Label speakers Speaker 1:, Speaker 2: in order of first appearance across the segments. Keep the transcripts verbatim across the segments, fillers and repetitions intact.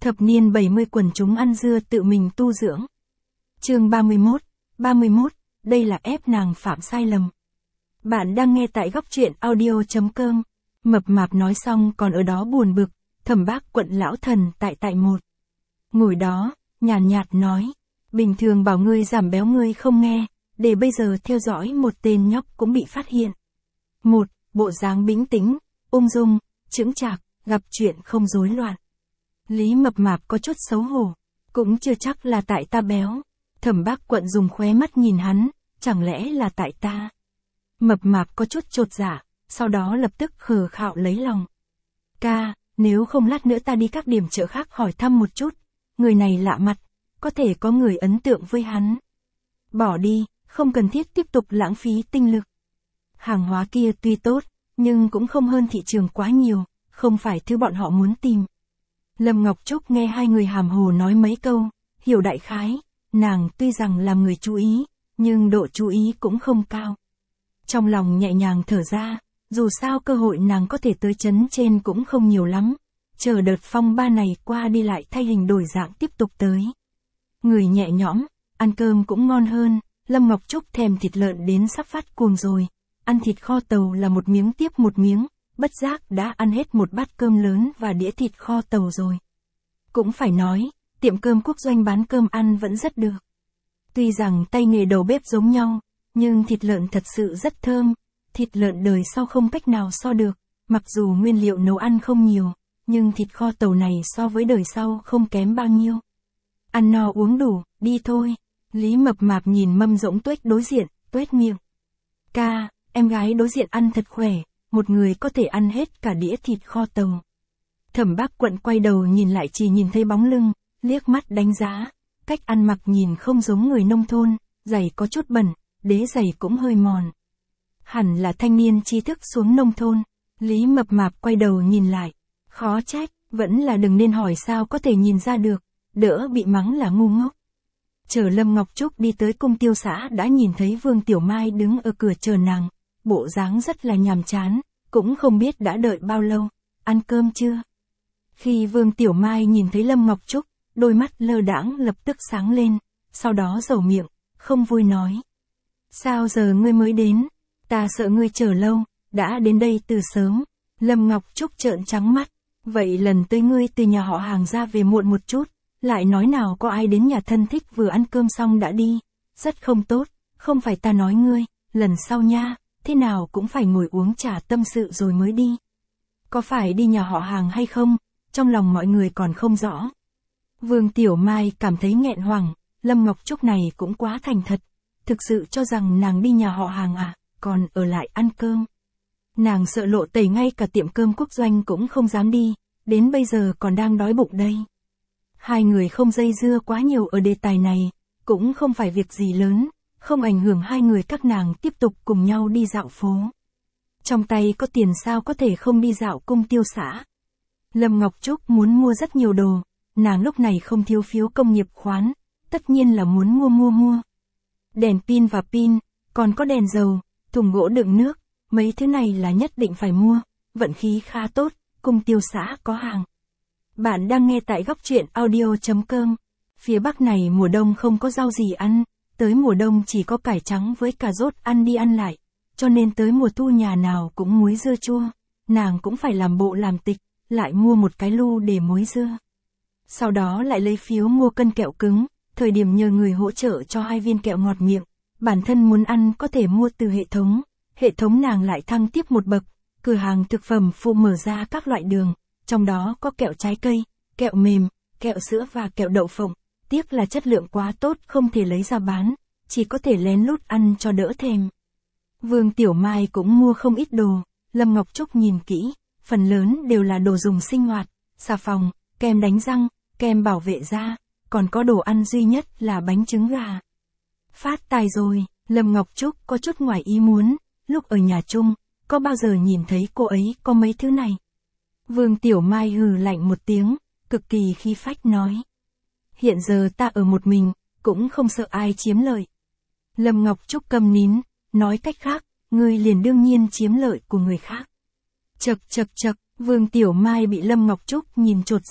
Speaker 1: Thập niên bảy mươi quần chúng ăn dưa tự mình tu dưỡng. Chương ba mươi mốt, ba mươi mốt, đây là ép nàng phạm sai lầm. Bạn đang nghe tại góc truyện audio chấm com. Mập mạp nói xong còn ở đó buồn bực, Thẩm Bác Quận lão thần tại tại một. Ngồi đó, nhàn nhạt, nhạt nói, bình thường bảo ngươi giảm béo ngươi không nghe, để bây giờ theo dõi một tên nhóc cũng bị phát hiện. Một, bộ dáng bĩnh tĩnh, ung dung, chững chạc, gặp chuyện không rối loạn. Lý Mập Mạp có chút xấu hổ, cũng chưa chắc là tại ta béo. Thẩm Bác Quận dùng khóe mắt nhìn hắn, chẳng lẽ là tại ta? Mập Mạp có chút chột dạ, sau đó lập tức khờ khạo lấy lòng. Ca, nếu không lát nữa ta đi các điểm chợ khác hỏi thăm một chút, người này lạ mặt, có thể có người ấn tượng với hắn. Bỏ đi, không cần thiết tiếp tục lãng phí tinh lực. Hàng hóa kia tuy tốt, nhưng cũng không hơn thị trường quá nhiều, không phải thứ bọn họ muốn tìm. Lâm Ngọc Trúc nghe hai người hàm hồ nói mấy câu, hiểu đại khái, nàng tuy rằng làm người chú ý, nhưng độ chú ý cũng không cao. Trong lòng nhẹ nhàng thở ra, dù sao cơ hội nàng có thể tới chấn trên cũng không nhiều lắm, chờ đợt phong ba này qua đi lại thay hình đổi dạng tiếp tục tới. Người nhẹ nhõm, ăn cơm cũng ngon hơn, Lâm Ngọc Trúc thèm thịt lợn đến sắp phát cuồng rồi, ăn thịt kho tàu là một miếng tiếp một miếng, bất giác đã ăn hết một bát cơm lớn và đĩa thịt kho tàu rồi. Cũng phải nói, tiệm cơm Quốc Doanh bán cơm ăn vẫn rất được. Tuy rằng tay nghề đầu bếp giống nhau, nhưng thịt lợn thật sự rất thơm, thịt lợn đời sau không cách nào so được, mặc dù nguyên liệu nấu ăn không nhiều, nhưng thịt kho tàu này so với đời sau không kém bao nhiêu. Ăn no uống đủ, đi thôi. Lý Mập Mạp nhìn Mâm Rỗng Tuếch đối diện, tuét miệng. Ca, em gái đối diện ăn thật khỏe, một người có thể ăn hết cả đĩa thịt kho tàu. Thẩm Bác Quận quay đầu nhìn lại chỉ nhìn thấy bóng lưng, liếc mắt đánh giá, cách ăn mặc nhìn không giống người nông thôn, giày có chút bẩn, đế giày cũng hơi mòn. Hẳn là thanh niên tri thức xuống nông thôn. Lý Mập Mạp quay đầu nhìn lại, khó trách, vẫn là đừng nên hỏi sao có thể nhìn ra được, đỡ bị mắng là ngu ngốc. Chờ Lâm Ngọc Trúc đi tới cung tiêu xã đã nhìn thấy Vương Tiểu Mai đứng ở cửa chờ nàng, bộ dáng rất là nhàm chán, cũng không biết đã đợi bao lâu, ăn cơm chưa? Khi Vương Tiểu Mai nhìn thấy Lâm Ngọc Trúc, đôi mắt lơ đãng lập tức sáng lên, sau đó dầu miệng, không vui nói. Sao giờ ngươi mới đến? Ta sợ ngươi chờ lâu, đã đến đây từ sớm. Lâm Ngọc Trúc trợn trắng mắt, vậy lần tới ngươi từ nhà họ Hàng ra về muộn một chút, lại nói nào có ai đến nhà thân thích vừa ăn cơm xong đã đi, rất không tốt, không phải ta nói ngươi, lần sau nha, thế nào cũng phải ngồi uống trà tâm sự rồi mới đi. Có phải đi nhà họ Hàng hay không, trong lòng mọi người còn không rõ. Vương Tiểu Mai cảm thấy nghẹn hoảng, Lâm Ngọc Trúc này cũng quá thành thật, thực sự cho rằng nàng đi nhà họ Hàng à, còn ở lại ăn cơm. Nàng sợ lộ tẩy ngay cả tiệm cơm Quốc Doanh cũng không dám đi, đến bây giờ còn đang đói bụng đây. Hai người không dây dưa quá nhiều ở đề tài này, cũng không phải việc gì lớn, không ảnh hưởng hai người các nàng tiếp tục cùng nhau đi dạo phố. Trong tay có tiền sao có thể không đi dạo cung tiêu xã. Lâm Ngọc Trúc muốn mua rất nhiều đồ, nàng lúc này không thiếu phiếu công nghiệp khoán, tất nhiên là muốn mua mua mua. Đèn pin và pin, còn có đèn dầu, thùng gỗ đựng nước, mấy thứ này là nhất định phải mua, vận khí khá tốt, cung tiêu xã có hàng. Bạn đang nghe tại góc truyện audio chấm com. Phía Bắc này mùa đông không có rau gì ăn, tới mùa đông chỉ có cải trắng với cà rốt ăn đi ăn lại, cho nên tới mùa thu nhà nào cũng muối dưa chua, nàng cũng phải làm bộ làm tịch, lại mua một cái lu để muối dưa. Sau đó lại lấy phiếu mua cân kẹo cứng, thời điểm nhờ người hỗ trợ cho hai viên kẹo ngọt miệng, bản thân muốn ăn có thể mua từ hệ thống, hệ thống nàng lại thăng tiếp một bậc, cửa hàng thực phẩm phụ mở ra các loại đường, trong đó có kẹo trái cây, kẹo mềm, kẹo sữa và kẹo đậu phộng, tiếc là chất lượng quá tốt không thể lấy ra bán, chỉ có thể lén lút ăn cho đỡ thèm. Vương Tiểu Mai cũng mua không ít đồ, Lâm Ngọc Trúc nhìn kỹ, phần lớn đều là đồ dùng sinh hoạt, xà phòng, kem đánh răng, kem bảo vệ da, còn có đồ ăn duy nhất là bánh trứng gà. Phát tài rồi, Lâm Ngọc Trúc có chút ngoài ý muốn, lúc ở nhà chung, có bao giờ nhìn thấy cô ấy có mấy thứ này. Vương Tiểu Mai hừ lạnh một tiếng, cực kỳ khí phách nói. Hiện giờ ta ở một mình, cũng không sợ ai chiếm lợi. Lâm Ngọc Trúc câm nín, nói cách khác, ngươi liền đương nhiên chiếm lợi của người khác. Chậc chậc chậc, Vương Tiểu Mai bị Lâm Ngọc Trúc nhìn chột dạ,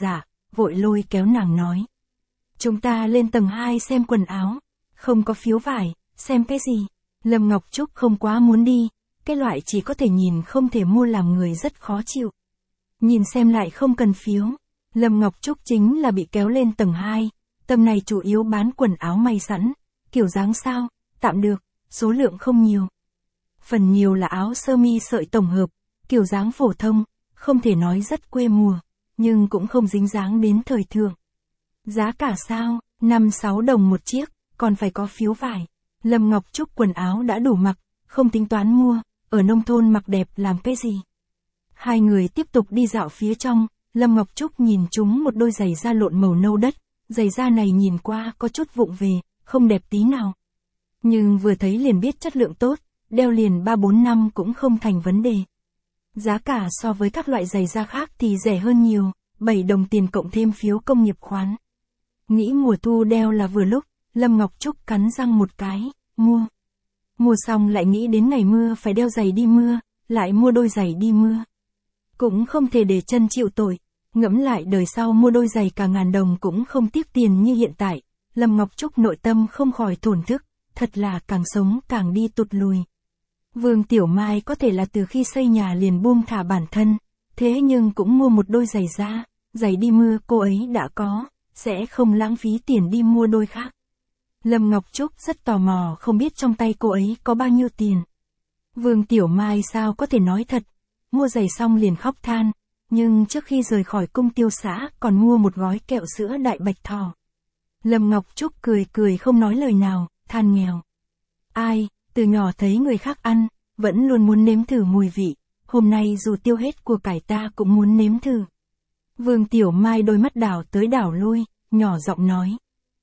Speaker 1: vội lôi kéo nàng nói. Chúng ta lên tầng hai xem quần áo, không có phiếu vải, xem cái gì. Lâm Ngọc Trúc không quá muốn đi, cái loại chỉ có thể nhìn không thể mua làm người rất khó chịu. Nhìn xem lại không cần phiếu. Lâm Ngọc Trúc chính là bị kéo lên tầng hai, tầng này chủ yếu bán quần áo may sẵn, kiểu dáng sao, tạm được, số lượng không nhiều. Phần nhiều là áo sơ mi sợi tổng hợp, kiểu dáng phổ thông, không thể nói rất quê mùa, nhưng cũng không dính dáng đến thời thượng. Giá cả sao, năm sáu đồng một chiếc, còn phải có phiếu vải. Lâm Ngọc Trúc quần áo đã đủ mặc, không tính toán mua, ở nông thôn mặc đẹp làm cái gì. Hai người tiếp tục đi dạo phía trong, Lâm Ngọc Trúc nhìn chúng một đôi giày da lộn màu nâu đất, giày da này nhìn qua có chút vụng về, không đẹp tí nào. Nhưng vừa thấy liền biết chất lượng tốt, đeo liền ba bốn năm cũng không thành vấn đề. Giá cả so với các loại giày da khác thì rẻ hơn nhiều, bảy đồng tiền cộng thêm phiếu công nghiệp khoán. Nghĩ mùa thu đeo là vừa lúc, Lâm Ngọc Trúc cắn răng một cái, mua. Mua xong lại nghĩ đến ngày mưa phải đeo giày đi mưa, lại mua đôi giày đi mưa. Cũng không thể để chân chịu tội, ngẫm lại đời sau mua đôi giày cả ngàn đồng cũng không tiếc tiền như hiện tại, Lâm Ngọc Trúc nội tâm không khỏi thổn thức, thật là càng sống càng đi tụt lùi. Vương Tiểu Mai có thể là từ khi xây nhà liền buông thả bản thân, thế nhưng cũng mua một đôi giày da, giày đi mưa cô ấy đã có, sẽ không lãng phí tiền đi mua đôi khác. Lâm Ngọc Trúc rất tò mò không biết trong tay cô ấy có bao nhiêu tiền. Vương Tiểu Mai sao có thể nói thật, mua giày xong liền khóc than, nhưng trước khi rời khỏi cung tiêu xã còn mua một gói kẹo sữa đại bạch thỏ. Lâm Ngọc Trúc cười cười không nói lời nào, than nghèo. Ai, từ nhỏ thấy người khác ăn, vẫn luôn muốn nếm thử mùi vị, hôm nay dù tiêu hết của cải ta cũng muốn nếm thử. Vương Tiểu Mai đôi mắt đảo tới đảo lui, nhỏ giọng nói.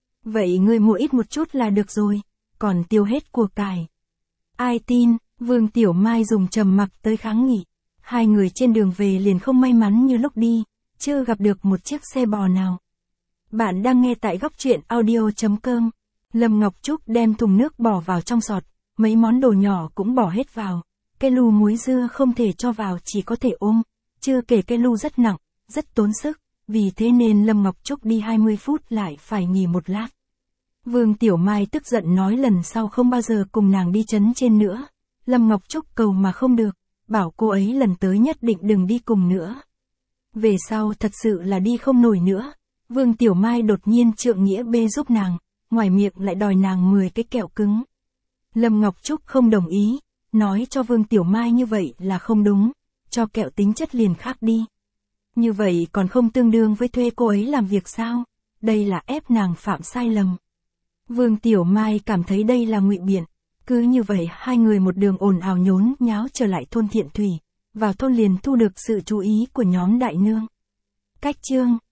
Speaker 1: Vậy ngươi mua ít một chút là được rồi, còn tiêu hết của cải. Ai tin, Vương Tiểu Mai dùng trầm mặc tới kháng nghị. Hai người trên đường về liền không may mắn như lúc đi, chưa gặp được một chiếc xe bò nào. Bạn đang nghe tại góc truyện audio chấm com. Lâm Ngọc Trúc đem thùng nước bỏ vào trong sọt, mấy món đồ nhỏ cũng bỏ hết vào. Cái lu muối dưa không thể cho vào chỉ có thể ôm, chưa kể cái lu rất nặng, rất tốn sức, vì thế nên Lâm Ngọc Trúc đi hai mươi phút lại phải nghỉ một lát. Vương Tiểu Mai tức giận nói lần sau không bao giờ cùng nàng đi trấn trên nữa. Lâm Ngọc Trúc cầu mà không được, bảo cô ấy lần tới nhất định đừng đi cùng nữa. Về sau thật sự là đi không nổi nữa. Vương Tiểu Mai đột nhiên trượng nghĩa bê giúp nàng, ngoài miệng lại đòi nàng mười cái kẹo cứng. Lâm Ngọc Trúc không đồng ý, nói cho Vương Tiểu Mai như vậy là không đúng, cho kẹo tính chất liền khác đi. Như vậy còn không tương đương với thuê cô ấy làm việc sao? Đây là ép nàng phạm sai lầm. Vương Tiểu Mai cảm thấy đây là ngụy biện. Cứ như vậy hai người một đường ồn ào nhốn nháo trở lại thôn Thiện Thủy, vào thôn liền thu được sự chú ý của nhóm đại nương. Cách chương